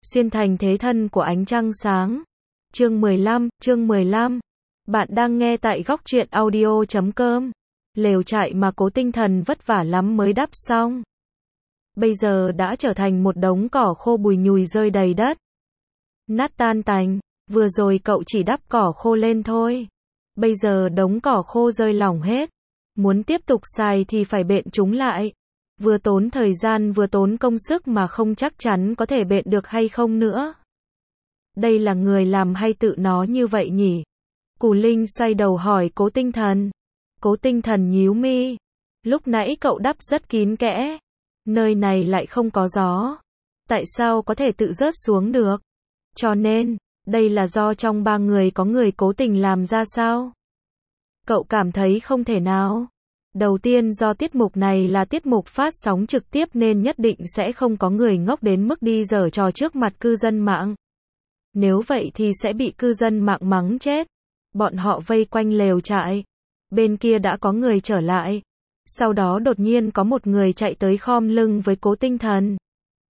Xuyên thành thế thân của ánh trăng sáng. Chương 15. Bạn đang nghe tại góc truyện audio.com. Lều trại mà Cố Tinh Thần vất vả lắm mới đắp xong, bây giờ đã trở thành một đống cỏ khô bùi nhùi rơi đầy đất, nát tan tành. Vừa rồi cậu chỉ đắp cỏ khô lên thôi, bây giờ đống cỏ khô rơi lỏng hết. Muốn tiếp tục xài thì phải bện chúng lại. Vừa tốn thời gian vừa tốn công sức mà không chắc chắn có thể bện được hay không nữa. Đây là người làm hay tự nó như vậy nhỉ? Cù Linh xoay đầu hỏi Cố Tinh Thần. Cố Tinh Thần nhíu mi. Lúc nãy cậu đắp rất kín kẽ. Nơi này lại không có gió. Tại sao có thể tự rớt xuống được? Cho nên, đây là do trong ba người có người cố tình làm ra sao? Cậu cảm thấy không thể nào. Đầu tiên do tiết mục này là tiết mục phát sóng trực tiếp nên nhất định sẽ không có người ngốc đến mức đi giở trò trước mặt cư dân mạng. Nếu vậy thì sẽ bị cư dân mạng mắng chết. Bọn họ vây quanh lều trại. Bên kia đã có người trở lại. Sau đó đột nhiên có một người chạy tới khom lưng với Cố Tinh Thần.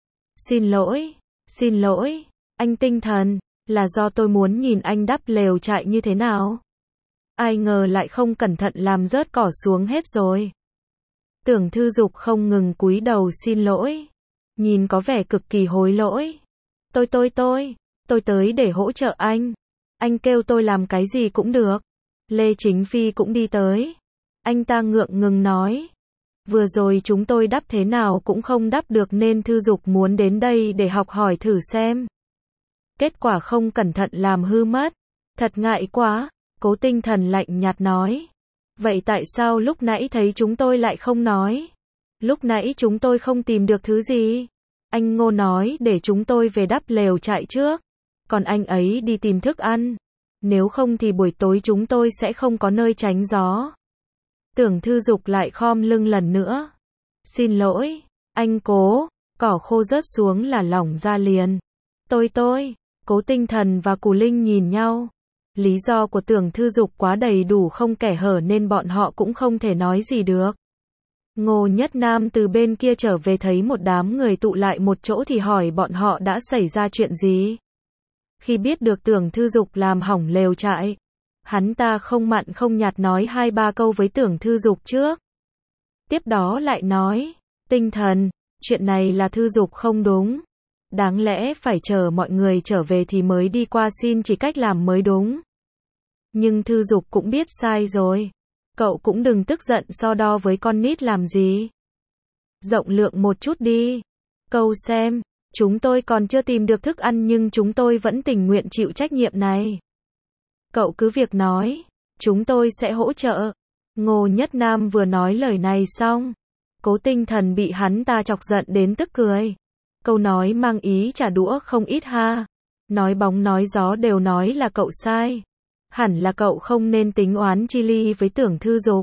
Xin lỗi, anh Tinh Thần, là do tôi muốn nhìn anh đắp lều trại như thế nào. Ai ngờ lại không cẩn thận làm rớt cỏ xuống hết rồi. Tưởng Thư Dục không ngừng cúi đầu xin lỗi. Nhìn có vẻ cực kỳ hối lỗi. Tôi tới để hỗ trợ anh. Anh kêu tôi làm cái gì cũng được. Lê Chính Phi cũng đi tới. Anh ta ngượng ngùng nói. Vừa rồi chúng tôi đắp thế nào cũng không đắp được nên Thư Dục muốn đến đây để học hỏi thử xem. Kết quả không cẩn thận làm hư mất. Thật ngại quá. Cố Tinh Thần lạnh nhạt nói. Vậy tại sao lúc nãy thấy chúng tôi lại không nói? Lúc nãy chúng tôi không tìm được thứ gì. Anh Ngô nói để chúng tôi về đắp lều trại trước. Còn anh ấy đi tìm thức ăn. Nếu không thì buổi tối chúng tôi sẽ không có nơi tránh gió. Tưởng Thư Dục lại khom lưng lần nữa. Xin lỗi, anh Cố, cỏ khô rớt xuống là lỏng ra liền. Cố Tinh Thần và Cù Linh nhìn nhau. Lý do của Tưởng Thư Dục quá đầy đủ không kẻ hở nên bọn họ cũng không thể nói gì được. Ngô Nhất Nam từ bên kia trở về thấy một đám người tụ lại một chỗ thì hỏi bọn họ đã xảy ra chuyện gì. Khi biết được Tưởng Thư Dục làm hỏng lều trại, hắn ta không mặn không nhạt nói 2-3 câu với Tưởng Thư Dục trước. Tiếp đó lại nói, Tinh Thần, chuyện này là Thư Dục không đúng. Đáng lẽ phải chờ mọi người trở về thì mới đi qua xin chỉ cách làm mới đúng. Nhưng Thư Dục cũng biết sai rồi. Cậu cũng đừng tức giận so đo với con nít làm gì. Rộng lượng một chút đi. Câu xem, chúng tôi còn chưa tìm được thức ăn nhưng chúng tôi vẫn tình nguyện chịu trách nhiệm này. Cậu cứ việc nói, chúng tôi sẽ hỗ trợ. Ngô Nhất Nam vừa nói lời này xong, Cố Tinh Thần bị hắn ta chọc giận đến tức cười. Câu nói mang ý trả đũa không ít ha. Nói bóng nói gió đều nói là cậu sai. Hẳn là cậu không nên tính oán chi ly với Tưởng Thư Dục.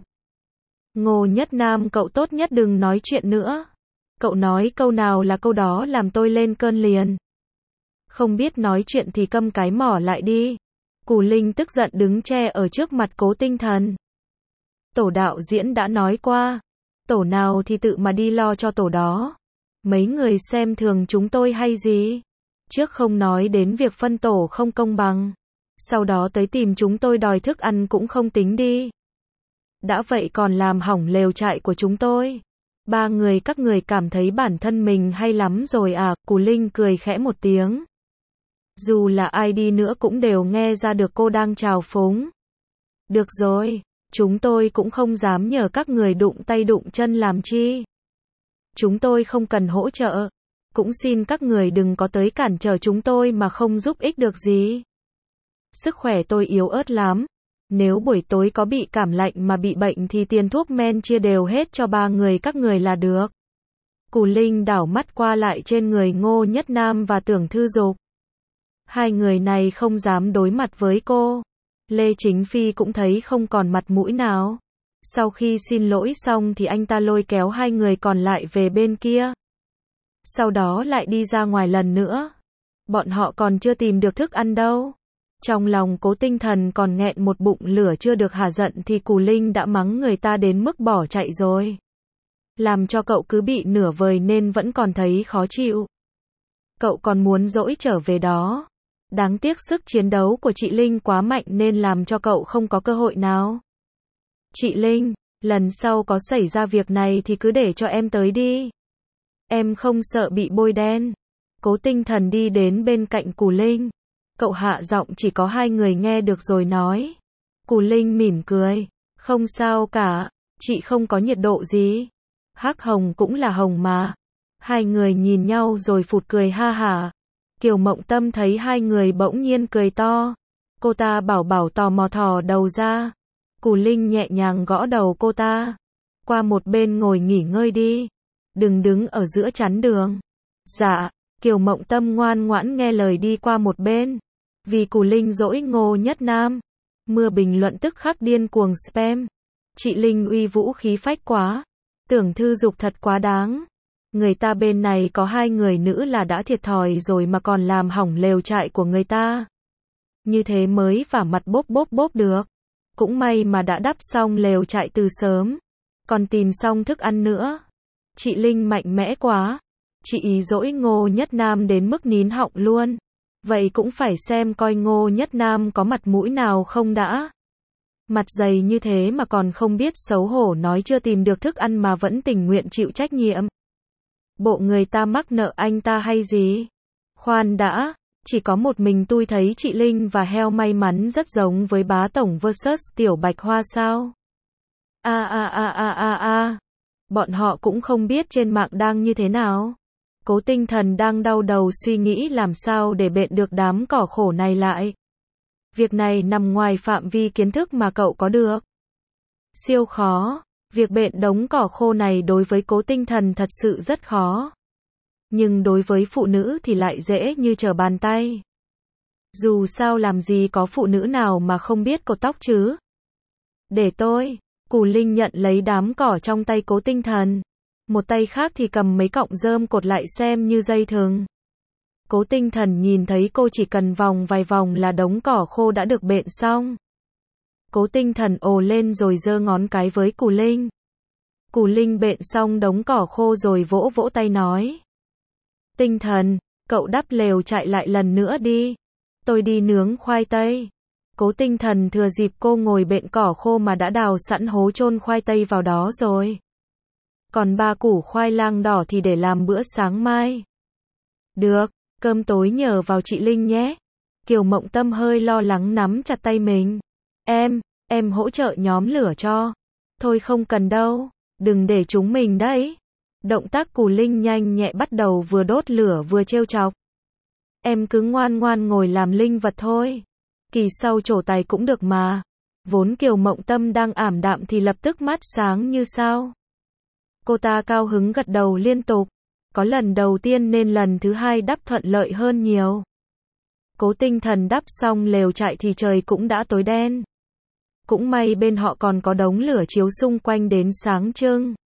Ngô Nhất Nam, cậu tốt nhất đừng nói chuyện nữa. Cậu nói câu nào là câu đó làm tôi lên cơn liền. Không biết nói chuyện thì câm cái mỏ lại đi. Cù Linh tức giận đứng che ở trước mặt Cố Tinh Thần. Tổ đạo diễn đã nói qua. Tổ nào thì tự mà đi lo cho tổ đó. Mấy người xem thường chúng tôi hay gì? Trước không nói đến việc phân tổ không công bằng. Sau đó tới tìm chúng tôi đòi thức ăn cũng không tính đi. Đã vậy còn làm hỏng lều trại của chúng tôi. Ba người các người cảm thấy bản thân mình hay lắm rồi à? Cù Linh cười khẽ một tiếng. Dù là ai đi nữa cũng đều nghe ra được cô đang trào phúng. Được rồi, chúng tôi cũng không dám nhờ các người đụng tay đụng chân làm chi. Chúng tôi không cần hỗ trợ. Cũng xin các người đừng có tới cản trở chúng tôi mà không giúp ích được gì. Sức khỏe tôi yếu ớt lắm. Nếu buổi tối có bị cảm lạnh mà bị bệnh thì tiền thuốc men chia đều hết cho ba người các người là được. Cù Linh đảo mắt qua lại trên người Ngô Nhất Nam và Tưởng Thư Dục. Hai người này không dám đối mặt với cô. Lê Chính Phi cũng thấy không còn mặt mũi nào. Sau khi xin lỗi xong thì anh ta lôi kéo hai người còn lại về bên kia. Sau đó lại đi ra ngoài lần nữa. Bọn họ còn chưa tìm được thức ăn đâu. Trong lòng Cố Tinh Thần còn nghẹn một bụng lửa chưa được hả giận thì Cù Linh đã mắng người ta đến mức bỏ chạy rồi. Làm cho cậu cứ bị nửa vời nên vẫn còn thấy khó chịu. cậu còn muốn dỗi trở về đó. Đáng tiếc sức chiến đấu của chị Linh quá mạnh nên làm cho cậu không có cơ hội nào. Chị Linh, lần sau có xảy ra việc này thì cứ để cho em tới đi. Em không sợ bị bôi đen. Cố Tinh Thần đi đến bên cạnh Cù Linh. Cậu hạ giọng chỉ có hai người nghe được rồi nói. Cù Linh mỉm cười. Không sao cả, chị không có nhiệt độ gì. Hắc hồng cũng là hồng mà. Hai người nhìn nhau rồi phụt cười ha hả. Kiều Mộng Tâm thấy hai người bỗng nhiên cười to. Cô ta bảo tò mò thò đầu ra. Cù Linh nhẹ nhàng gõ đầu cô ta. Qua một bên ngồi nghỉ ngơi đi. Đừng đứng ở giữa chắn đường. Dạ, Kiều Mộng Tâm ngoan ngoãn nghe lời đi qua một bên. Vì Cù Linh dỗi Ngô Nhất Nam. Mưa bình luận tức khắc điên cuồng spam. Chị Linh uy vũ khí phách quá. Tưởng Thư Dục thật quá đáng. Người ta bên này có hai người nữ là đã thiệt thòi rồi mà còn làm hỏng lều trại của người ta. Như thế mới vả mặt bốp được. Cũng may mà đã đắp xong lều trại từ sớm. Còn tìm xong thức ăn nữa. Chị Linh mạnh mẽ quá. Chị ý dỗi Ngô Nhất Nam đến mức nín họng luôn. Vậy cũng phải xem coi Ngô Nhất Nam có mặt mũi nào không đã. Mặt dày như thế mà còn không biết xấu hổ nói chưa tìm được thức ăn mà vẫn tình nguyện chịu trách nhiệm. Bộ người ta mắc nợ anh ta hay gì? Khoan đã, chỉ có một mình tôi thấy chị Linh và heo may mắn rất giống với bá tổng vs tiểu bạch hoa sao? Bọn họ cũng không biết trên mạng đang như thế nào. Cố Tinh Thần đang đau đầu suy nghĩ làm sao để bện được đám cỏ khổ này lại. Việc này nằm ngoài phạm vi kiến thức mà cậu có được. Siêu khó. Việc bện đống cỏ khô này đối với Cố Tinh Thần thật sự rất khó. Nhưng đối với phụ nữ thì lại dễ như trở bàn tay. Dù sao làm gì có phụ nữ nào mà không biết cột tóc chứ. Để tôi. Cù Linh nhận lấy đám cỏ trong tay Cố Tinh Thần. Một tay khác thì cầm mấy cọng rơm cột lại xem như dây thừng. Cố Tinh Thần nhìn thấy cô chỉ cần vòng vài vòng là đống cỏ khô đã được bện xong. Cố Tinh Thần ồ lên rồi giơ ngón cái với Cù Linh. Cù Linh bện xong đống cỏ khô rồi vỗ vỗ tay nói. Tinh Thần, cậu đắp lều trại lại lần nữa đi. Tôi đi nướng khoai tây. Cố Tinh Thần thừa dịp cô ngồi bện cỏ khô mà đã đào sẵn hố chôn khoai tây vào đó rồi. Còn 3 củ khoai lang đỏ thì để làm bữa sáng mai. Được, cơm tối nhờ vào chị Linh nhé. Kiều Mộng Tâm hơi lo lắng nắm chặt tay mình. Em hỗ trợ nhóm lửa cho. Thôi không cần đâu, đừng để chúng mình đấy. Động tác Cù Linh nhanh nhẹ bắt đầu vừa đốt lửa vừa trêu chọc. Em cứ ngoan ngoan ngồi làm linh vật thôi. Kỳ sau trổ tài cũng được mà. Vốn Kiều Mộng Tâm đang ảm đạm thì lập tức mắt sáng như sao. Cô ta cao hứng gật đầu liên tục. Có lần đầu tiên nên lần thứ hai đắp thuận lợi hơn nhiều. Cố Tinh Thần đắp xong lều trại thì trời cũng đã tối đen. Cũng may bên họ còn có đống lửa chiếu xung quanh đến sáng trưng.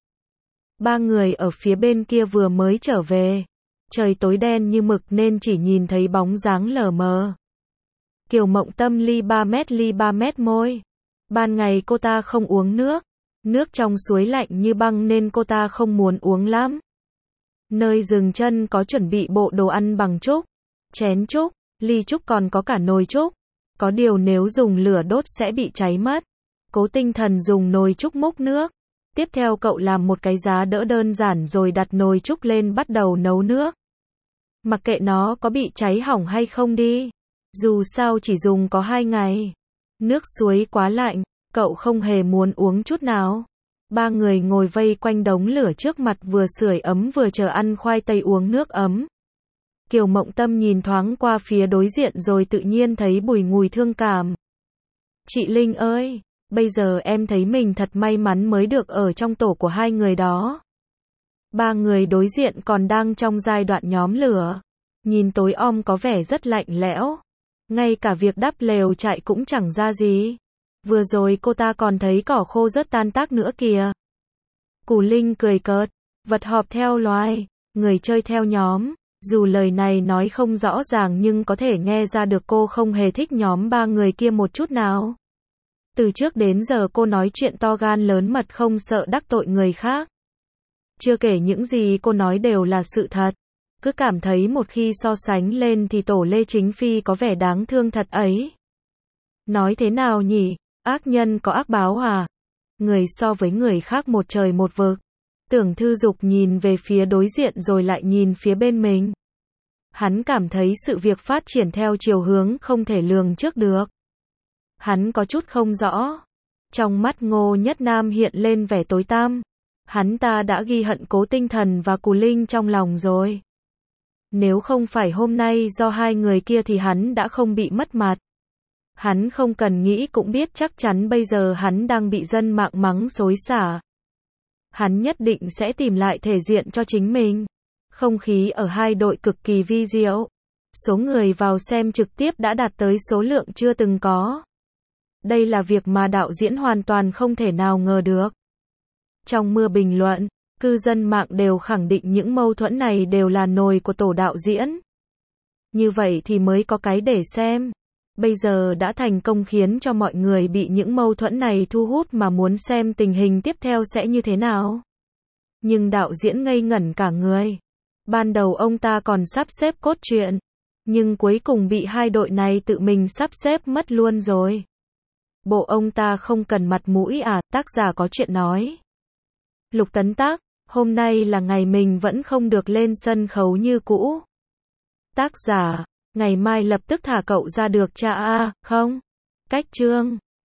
3 người ở phía bên kia vừa mới trở về. Trời tối đen như mực nên chỉ nhìn thấy bóng dáng lờ mờ. Kiều Mộng Tâm ly 3 mét môi. Ban ngày cô ta không uống nước. Nước trong suối lạnh như băng nên cô ta không muốn uống lắm. Nơi dừng chân có chuẩn bị bộ đồ ăn bằng trúc, chén trúc, ly trúc còn có cả nồi trúc. Có điều nếu dùng lửa đốt sẽ bị cháy mất. Cố Tinh Thần dùng nồi trúc múc nước. Tiếp theo cậu làm một cái giá đỡ đơn giản rồi đặt nồi trúc lên bắt đầu nấu nước. Mặc kệ nó có bị cháy hỏng hay không đi. Dù sao chỉ dùng có 2 ngày. Nước suối quá lạnh, cậu không hề muốn uống chút nào. 3 người ngồi vây quanh đống lửa trước mặt vừa sưởi ấm vừa chờ ăn khoai tây uống nước ấm. Kiều Mộng Tâm nhìn thoáng qua phía đối diện rồi tự nhiên thấy bùi ngùi thương cảm. Chị Linh ơi, bây giờ em thấy mình thật may mắn mới được ở trong tổ của 2 người đó. 3 người đối diện còn đang trong giai đoạn nhóm lửa. Nhìn tối om có vẻ rất lạnh lẽo. Ngay cả việc đắp lều trại cũng chẳng ra gì. Vừa rồi cô ta còn thấy cỏ khô rất tan tác nữa kìa. Cù Linh cười cợt. Vật họp theo loài, người chơi theo nhóm. Dù lời này nói không rõ ràng nhưng có thể nghe ra được cô không hề thích nhóm 3 người kia một chút nào. Từ trước đến giờ cô nói chuyện to gan lớn mật không sợ đắc tội người khác. Chưa kể những gì cô nói đều là sự thật. Cứ cảm thấy một khi so sánh lên thì tổ Lê Chính Phi có vẻ đáng thương thật ấy. Nói thế nào nhỉ? Ác nhân có ác báo à? Người so với người khác một trời một vực. Tưởng Thư Dục nhìn về phía đối diện rồi lại nhìn phía bên mình. Hắn cảm thấy sự việc phát triển theo chiều hướng không thể lường trước được. Hắn có chút không rõ. Trong mắt Ngô Nhất Nam hiện lên vẻ tối tăm. Hắn ta đã ghi hận Cố Tinh Thần và Cù Linh trong lòng rồi. Nếu không phải hôm nay do hai người kia thì hắn đã không bị mất mặt. Hắn không cần nghĩ cũng biết chắc chắn bây giờ hắn đang bị dân mạng mắng xối xả. Hắn nhất định sẽ tìm lại thể diện cho chính mình. Không khí ở hai đội cực kỳ vi diệu. Số người vào xem trực tiếp đã đạt tới số lượng chưa từng có. Đây là việc mà đạo diễn hoàn toàn không thể nào ngờ được. Trong mưa bình luận, cư dân mạng đều khẳng định những mâu thuẫn này đều là nồi của tổ đạo diễn. Như vậy thì mới có cái để xem. Bây giờ đã thành công khiến cho mọi người bị những mâu thuẫn này thu hút mà muốn xem tình hình tiếp theo sẽ như thế nào. Nhưng đạo diễn ngây ngẩn cả người. Ban đầu ông ta còn sắp xếp cốt truyện, nhưng cuối cùng bị hai đội này tự mình sắp xếp mất luôn rồi. Bộ ông ta không cần mặt mũi à? Tác giả có chuyện nói. Lục Tấn Tác, hôm nay là ngày mình vẫn không được lên sân khấu như cũ. Tác giả, ngày mai lập tức thả cậu ra được cha à, không? Cách chương